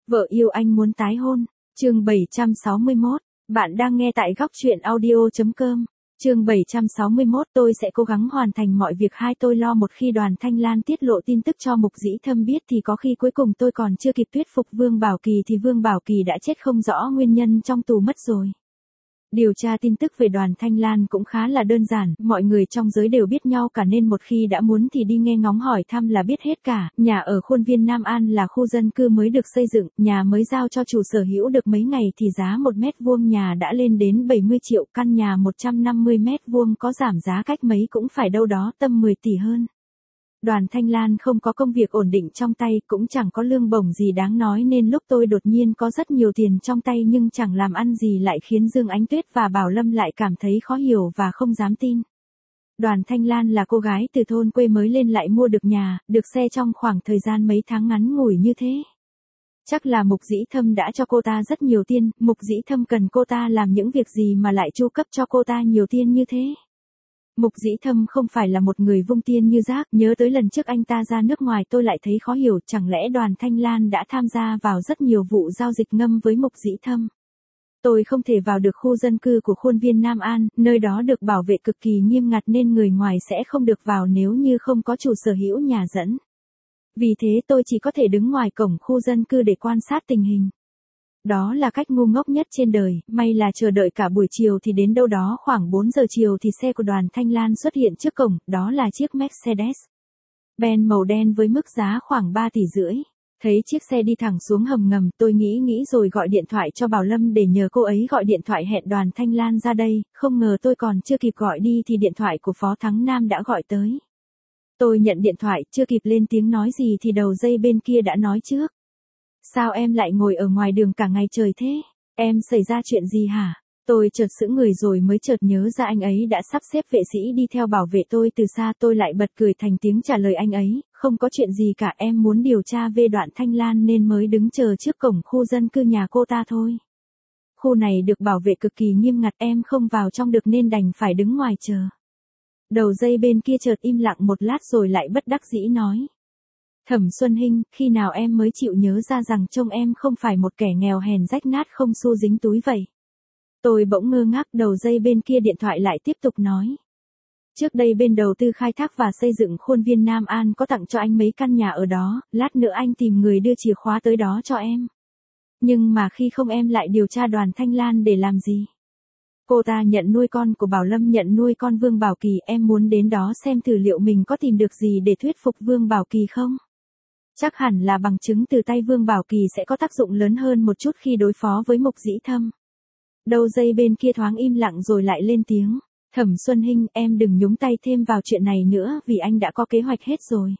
Vợ yêu anh muốn tái hôn. Chương 761. Bạn đang nghe tại góc truyện audio.com. Chương 761. Tôi sẽ cố gắng hoàn thành mọi việc. Hai tôi lo một khi Đoàn Thanh Lan tiết lộ tin tức cho Mục Dĩ Thâm biết thì có khi cuối cùng tôi còn chưa kịp thuyết phục Vương Bảo Kỳ thì Vương Bảo Kỳ đã chết không rõ nguyên nhân trong tù mất rồi. Điều tra tin tức về Đoàn Thanh Lan cũng khá là đơn giản, mọi người trong giới đều biết nhau cả nên một khi đã muốn thì đi nghe ngóng hỏi thăm là biết hết cả. Nhà ở khuôn viên Nam An là khu dân cư mới được xây dựng, nhà mới giao cho chủ sở hữu được mấy ngày thì giá 1 mét vuông nhà đã lên đến 70 triệu, căn nhà 150 mét vuông có giảm giá cách mấy cũng phải đâu đó tầm 10 tỷ hơn. Đoàn Thanh Lan không có công việc ổn định trong tay, cũng chẳng có lương bổng gì đáng nói nên lúc tôi đột nhiên có rất nhiều tiền trong tay nhưng chẳng làm ăn gì lại khiến Dương Ánh Tuyết và Bảo Lâm lại cảm thấy khó hiểu và không dám tin. Đoàn Thanh Lan là cô gái từ thôn quê mới lên lại mua được nhà, được xe trong khoảng thời gian mấy tháng ngắn ngủi như thế. Chắc là Mục Dĩ Thâm đã cho cô ta rất nhiều tiền, Mục Dĩ Thâm cần cô ta làm những việc gì mà lại chu cấp cho cô ta nhiều tiền như thế. Mục Dĩ Thâm không phải là một người vung tiền như rác, nhớ tới lần trước anh ta ra nước ngoài tôi lại thấy khó hiểu, chẳng lẽ Đoàn Thanh Lan đã tham gia vào rất nhiều vụ giao dịch ngầm với Mục Dĩ Thâm. Tôi không thể vào được khu dân cư của khuôn viên Nam An, nơi đó được bảo vệ cực kỳ nghiêm ngặt nên người ngoài sẽ không được vào nếu như không có chủ sở hữu nhà dẫn. Vì thế tôi chỉ có thể đứng ngoài cổng khu dân cư để quan sát tình hình. Đó là cách ngu ngốc nhất trên đời, may là chờ đợi cả buổi chiều thì đến đâu đó khoảng 4 giờ chiều thì xe của Đoàn Thanh Lan xuất hiện trước cổng, đó là chiếc Mercedes-Benz màu đen với mức giá khoảng 3,5 tỷ. Thấy chiếc xe đi thẳng xuống hầm ngầm, tôi nghĩ rồi gọi điện thoại cho Bảo Lâm để nhờ cô ấy gọi điện thoại hẹn Đoàn Thanh Lan ra đây, không ngờ tôi còn chưa kịp gọi đi thì điện thoại của Phó Thắng Nam đã gọi tới. Tôi nhận điện thoại, chưa kịp lên tiếng nói gì thì đầu dây bên kia đã nói trước. Sao em lại ngồi ở ngoài đường cả ngày trời thế? Em xảy ra chuyện gì hả? Tôi chợt sững người rồi mới chợt nhớ ra anh ấy đã sắp xếp vệ sĩ đi theo bảo vệ tôi từ xa. Tôi lại bật cười thành tiếng trả lời anh ấy, không có chuyện gì cả, em muốn điều tra về Đoàn Thanh Lan nên mới đứng chờ trước cổng khu dân cư nhà cô ta thôi. Khu này được bảo vệ cực kỳ nghiêm ngặt, em không vào trong được nên đành phải đứng ngoài chờ. Đầu dây bên kia chợt im lặng một lát rồi lại bất đắc dĩ nói. Thẩm Xuân Hinh, khi nào em mới chịu nhớ ra rằng trông em không phải một kẻ nghèo hèn rách nát không xu dính túi vậy? Tôi bỗng ngơ ngác, đầu dây bên kia điện thoại lại tiếp tục nói. Trước đây bên đầu tư khai thác và xây dựng khuôn viên Nam An có tặng cho anh mấy căn nhà ở đó, lát nữa anh tìm người đưa chìa khóa tới đó cho em. Nhưng mà khi không em lại điều tra Đoàn Thanh Lan để làm gì? Cô ta nhận nuôi con của Bảo Lâm, nhận nuôi con Vương Bảo Kỳ, em muốn đến đó xem thử liệu mình có tìm được gì để thuyết phục Vương Bảo Kỳ không? Chắc hẳn là bằng chứng từ tay Vương Bảo Kỳ sẽ có tác dụng lớn hơn một chút khi đối phó với Mục Dĩ Thâm. Đầu dây bên kia thoáng im lặng rồi lại lên tiếng. Thẩm Xuân Hinh, em đừng nhúng tay thêm vào chuyện này nữa vì anh đã có kế hoạch hết rồi.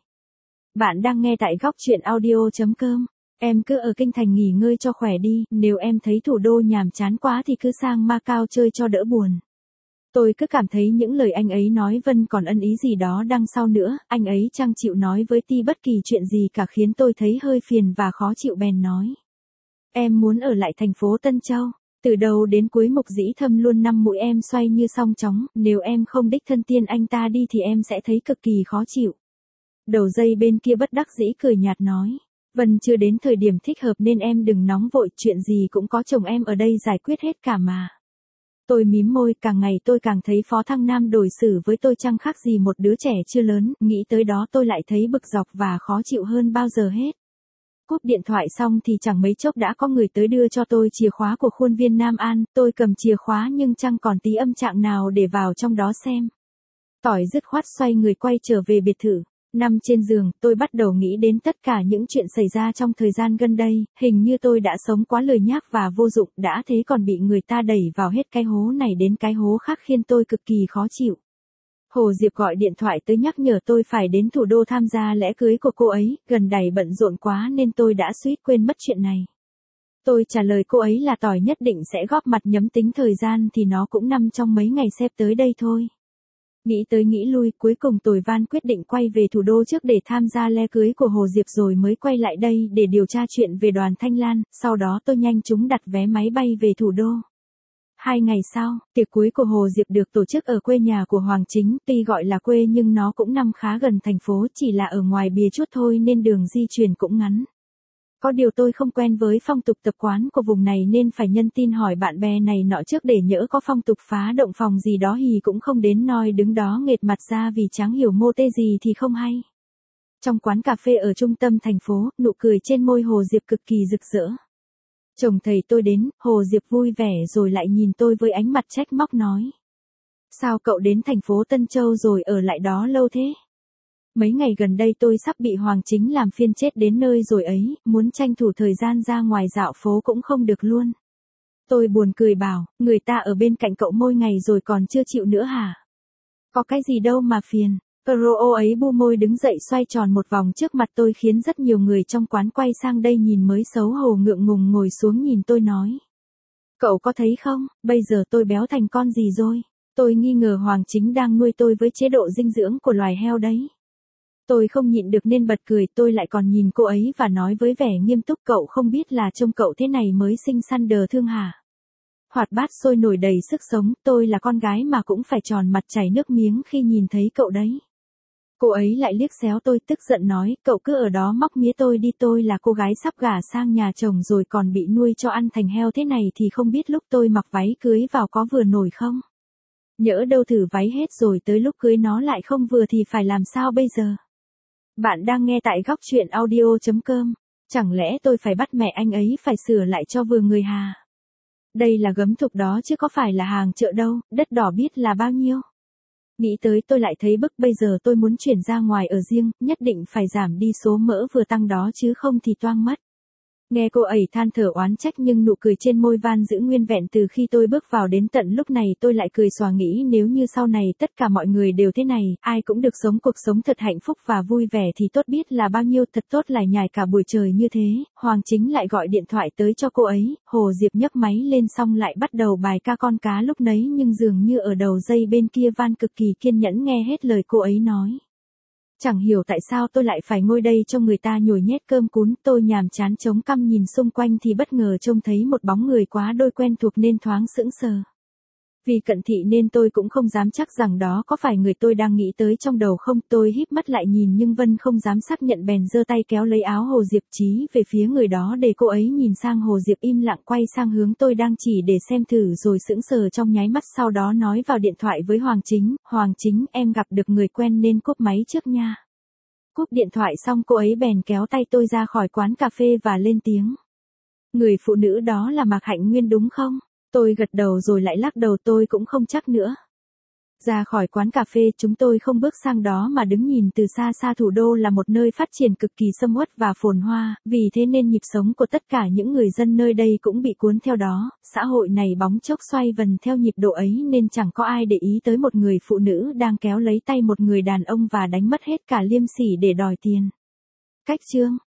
Bạn đang nghe tại góc truyện audio.com. Em cứ ở Kinh Thành nghỉ ngơi cho khỏe đi, nếu em thấy thủ đô nhàm chán quá thì cứ sang Macau chơi cho đỡ buồn. Tôi cứ cảm thấy những lời anh ấy nói vẫn còn ẩn ý gì đó đằng sau nữa, anh ấy chẳng chịu nói với Ti bất kỳ chuyện gì cả khiến tôi thấy hơi phiền và khó chịu bèn nói. Em muốn ở lại thành phố Tân Châu, từ đầu đến cuối Mục Dĩ Thâm luôn nắm mũi em xoay như song chóng, nếu em không đích thân tiên anh ta đi thì em sẽ thấy cực kỳ khó chịu. Đầu dây bên kia bất đắc dĩ cười nhạt nói. Vẫn chưa đến thời điểm thích hợp nên em đừng nóng vội, chuyện gì cũng có chồng em ở đây giải quyết hết cả mà. Tôi mím môi, càng ngày tôi càng thấy Phó Thăng Nam đối xử với tôi chẳng khác gì một đứa trẻ chưa lớn, nghĩ tới đó tôi lại thấy bực dọc và khó chịu hơn bao giờ hết. Cúp điện thoại xong thì chẳng mấy chốc đã có người tới đưa cho tôi chìa khóa của khuôn viên Nam An, tôi cầm chìa khóa nhưng chẳng còn tí âm trạng nào để vào trong đó xem. Tỏi dứt khoát xoay người quay trở về biệt thự. Nằm trên giường, tôi bắt đầu nghĩ đến tất cả những chuyện xảy ra trong thời gian gần đây, hình như tôi đã sống quá lười nhác và vô dụng, đã thế còn bị người ta đẩy vào hết cái hố này đến cái hố khác khiến tôi cực kỳ khó chịu. Hồ Diệp gọi điện thoại tới nhắc nhở tôi phải đến thủ đô tham gia lễ cưới của cô ấy, gần đây bận rộn quá nên tôi đã suýt quên mất chuyện này. Tôi trả lời cô ấy là tỏi nhất định sẽ góp mặt, nhắm tính thời gian thì nó cũng nằm trong mấy ngày xếp tới đây thôi. Nghĩ tới nghĩ lui, cuối cùng tôi van quyết định quay về thủ đô trước để tham gia lễ cưới của Hồ Diệp rồi mới quay lại đây để điều tra chuyện về Đoàn Thanh Lan, sau đó tôi nhanh chóng đặt vé máy bay về thủ đô. 2 ngày sau, tiệc cưới của Hồ Diệp được tổ chức ở quê nhà của Hoàng Chính, tuy gọi là quê nhưng nó cũng nằm khá gần thành phố, chỉ là ở ngoài bìa chút thôi nên đường di chuyển cũng ngắn. Có điều tôi không quen với phong tục tập quán của vùng này nên phải nhân tin hỏi bạn bè này nọ trước để nhỡ có phong tục phá động phòng gì đó thì cũng không đến nôi đứng đó nghệt mặt ra vì chẳng hiểu mô tê gì thì không hay. Trong quán cà phê ở trung tâm thành phố, nụ cười trên môi Hồ Diệp cực kỳ rực rỡ. Chồng thầy tôi đến, Hồ Diệp vui vẻ rồi lại nhìn tôi với ánh mặt trách móc nói. Sao cậu đến thành phố Tân Châu rồi ở lại đó lâu thế? Mấy ngày gần đây tôi sắp bị Hoàng Chính làm phiên chết đến nơi rồi ấy, muốn tranh thủ thời gian ra ngoài dạo phố cũng không được luôn. Tôi buồn cười bảo, người ta ở bên cạnh cậu mỗi ngày rồi còn chưa chịu nữa hả? Có cái gì đâu mà phiền. Pro ấy bu môi đứng dậy xoay tròn một vòng trước mặt tôi khiến rất nhiều người trong quán quay sang đây nhìn mới xấu hổ ngượng ngùng ngồi xuống nhìn tôi nói. Cậu có thấy không, bây giờ tôi béo thành con gì rồi? Tôi nghi ngờ Hoàng Chính đang nuôi tôi với chế độ dinh dưỡng của loài heo đấy. Tôi không nhịn được nên bật cười, tôi lại còn nhìn cô ấy và nói với vẻ nghiêm túc, cậu không biết là trông cậu thế này mới xinh xắn đờ thương hả? Hoạt bát sôi nổi đầy sức sống, tôi là con gái mà cũng phải tròn mặt chảy nước miếng khi nhìn thấy cậu đấy. Cô ấy lại liếc xéo tôi tức giận nói, cậu cứ ở đó móc mía tôi đi, tôi là cô gái sắp gả sang nhà chồng rồi còn bị nuôi cho ăn thành heo thế này thì không biết lúc tôi mặc váy cưới vào có vừa nổi không? Nhỡ đâu thử váy hết rồi tới lúc cưới nó lại không vừa thì phải làm sao bây giờ? Bạn đang nghe tại góc truyện audio.com. Chẳng lẽ tôi phải bắt mẹ anh ấy phải sửa lại cho vừa người hà? Đây là gấm thục đó chứ có phải là hàng chợ đâu, đất đỏ biết là bao nhiêu. Nghĩ tới tôi lại thấy bức, bây giờ tôi muốn chuyển ra ngoài ở riêng, nhất định phải giảm đi số mỡ vừa tăng đó chứ không thì toang mất. Nghe cô ấy than thở oán trách nhưng nụ cười trên môi Van giữ nguyên vẹn từ khi tôi bước vào đến tận lúc này tôi lại cười xòa nghĩ nếu như sau này tất cả mọi người đều thế này, ai cũng được sống cuộc sống thật hạnh phúc và vui vẻ thì tốt biết là bao nhiêu, thật tốt lải nhải cả buổi trời như thế. Hoàng Chính lại gọi điện thoại tới cho cô ấy, Hồ Diệp nhấc máy lên xong lại bắt đầu bài ca con cá lúc nấy nhưng dường như ở đầu dây bên kia Van cực kỳ kiên nhẫn nghe hết lời cô ấy nói. Chẳng hiểu tại sao tôi lại phải ngồi đây cho người ta nhồi nhét cơm cún, tôi nhàm chán chống cằm nhìn xung quanh thì bất ngờ trông thấy một bóng người quá đôi quen thuộc nên thoáng sững sờ. Vì cận thị nên tôi cũng không dám chắc rằng đó có phải người tôi đang nghĩ tới trong đầu không, tôi híp mắt lại nhìn nhưng Vân không dám xác nhận bèn giơ tay kéo lấy áo Hồ Diệp chí về phía người đó để cô ấy nhìn sang. Hồ Diệp im lặng quay sang hướng tôi đang chỉ để xem thử rồi sững sờ trong nháy mắt sau đó nói vào điện thoại với Hoàng Chính, Hoàng Chính em gặp được người quen nên cúp máy trước nha. Cúp điện thoại xong cô ấy bèn kéo tay tôi ra khỏi quán cà phê và lên tiếng. Người phụ nữ đó là Mạc Hạnh Nguyên đúng không? Tôi gật đầu rồi lại lắc đầu, tôi cũng không chắc nữa. Ra khỏi quán cà phê chúng tôi không bước sang đó mà đứng nhìn từ xa xa. Thủ đô là một nơi phát triển cực kỳ sầm uất và phồn hoa, vì thế nên nhịp sống của tất cả những người dân nơi đây cũng bị cuốn theo đó. Xã hội này bóng chốc xoay vần theo nhịp độ ấy nên chẳng có ai để ý tới một người phụ nữ đang kéo lấy tay một người đàn ông và đánh mất hết cả liêm sỉ để đòi tiền. Cách chương